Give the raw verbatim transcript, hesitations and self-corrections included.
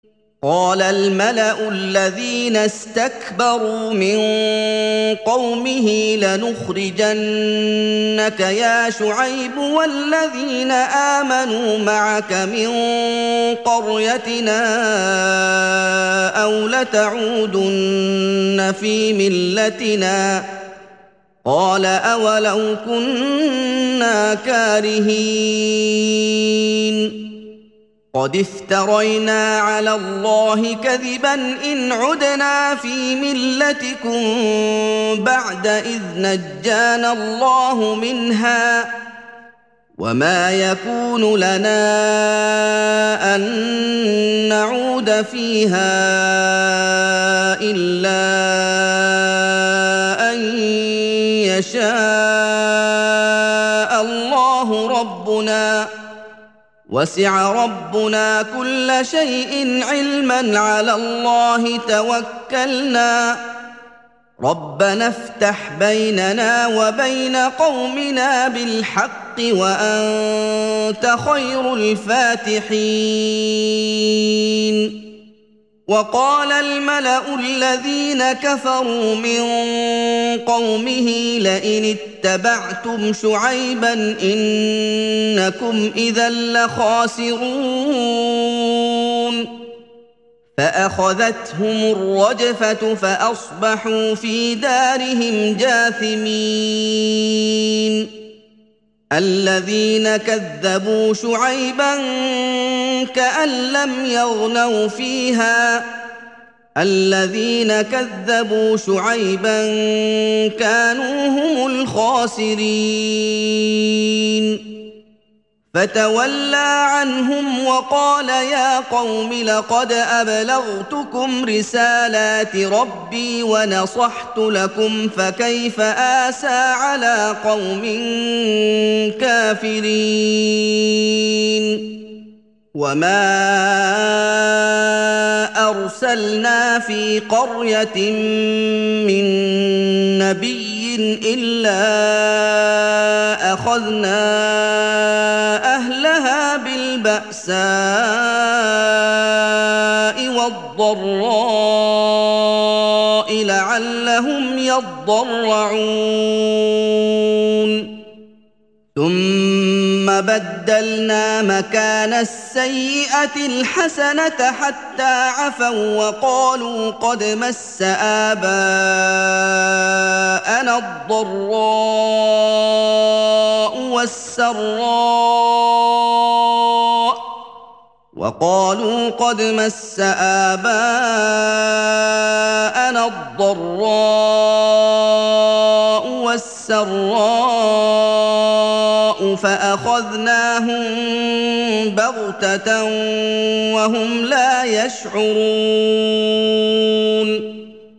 قال الملأ الذين استكبروا من قومه لنخرجنك يا شعيب والذين آمنوا معك من قريتنا أو لتعودن في ملتنا قال أولو كنا كارهين قد افترينا على الله كذبا إن عدنا في ملتكم بعد إذ نجانا الله منها وما يكون لنا أن نعود فيها إلا أن يشاء الله ربنا وسع ربنا كل شيء علما على الله توكلنا ربنا افتح بيننا وبين قومنا بالحق وأنت خير الفاتحين وقال الملأ الذين كفروا من قومه لئن اتبعتم شعيبا إنكم إذا لخاسرون فأخذتهم الرجفة فأصبحوا في دارهم جاثمين الذين كذبوا شعيبا كأن لم يغنوا فيها الذين كذبوا شعيبا كانوا هم الخاسرين فتولى عنهم وقال يا قوم لقد أبلغتكم رسالات ربي ونصحت لكم فكيف آسى على قوم كافرين وما أرسلنا في قرية من نبي إلا أخذنا أهلها بالبأساء والضراء لعلهم يضرعون ثم بدلنا مكان السيئة الحسنة حتى عفوا وقالوا قد مس آباءنا الضراء والسراء وقالوا قد مس آباءنا الضراء والسراء فأخذناهم بغتة وهم لا يشعرون